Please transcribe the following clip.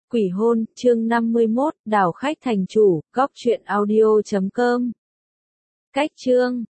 Quỷ hôn, chương 51, đảo khách thành chủ, góc truyện audio.com. Cách chương